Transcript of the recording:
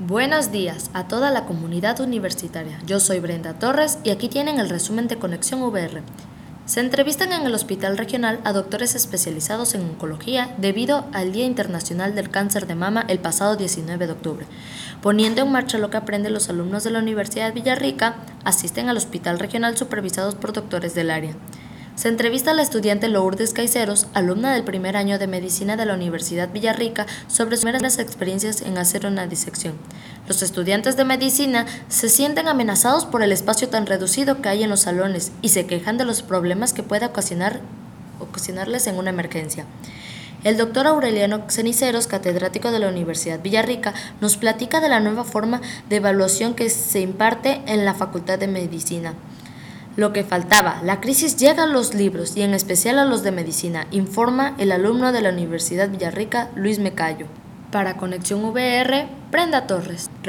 Buenos días a toda la comunidad universitaria. Yo soy Brenda Torres y aquí tienen el resumen de Conexión VR. Se entrevistan en el Hospital Regional a doctores especializados en oncología debido al Día Internacional del Cáncer de Mama el pasado 19 de octubre. Poniendo en marcha lo que aprenden los alumnos de la Universidad Villarrica, asisten al Hospital Regional supervisados por doctores del área. Se entrevista a la estudiante Lourdes Caiceros, alumna del primer año de Medicina de la Universidad Villarrica, sobre sus primeras experiencias en hacer una disección. Los estudiantes de Medicina se sienten amenazados por el espacio tan reducido que hay en los salones y se quejan de los problemas que puede ocasionarles en una emergencia. El doctor Aureliano Ceniceros, catedrático de la Universidad Villarrica, nos platica de la nueva forma de evaluación que se imparte en la Facultad de Medicina. Lo que faltaba, la crisis llega a los libros y en especial a los de medicina, informa el alumno de la Universidad Villarrica, Luis Mecayo. Para Conexión VR, Brenda Torres.